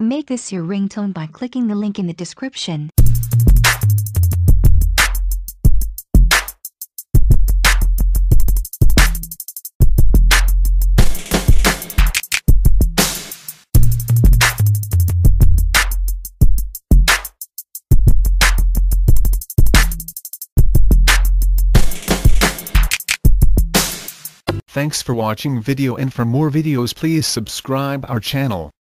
Make this your ringtone by clicking the link in the description. Thanks for watching video, and for more videos please subscribe our channel.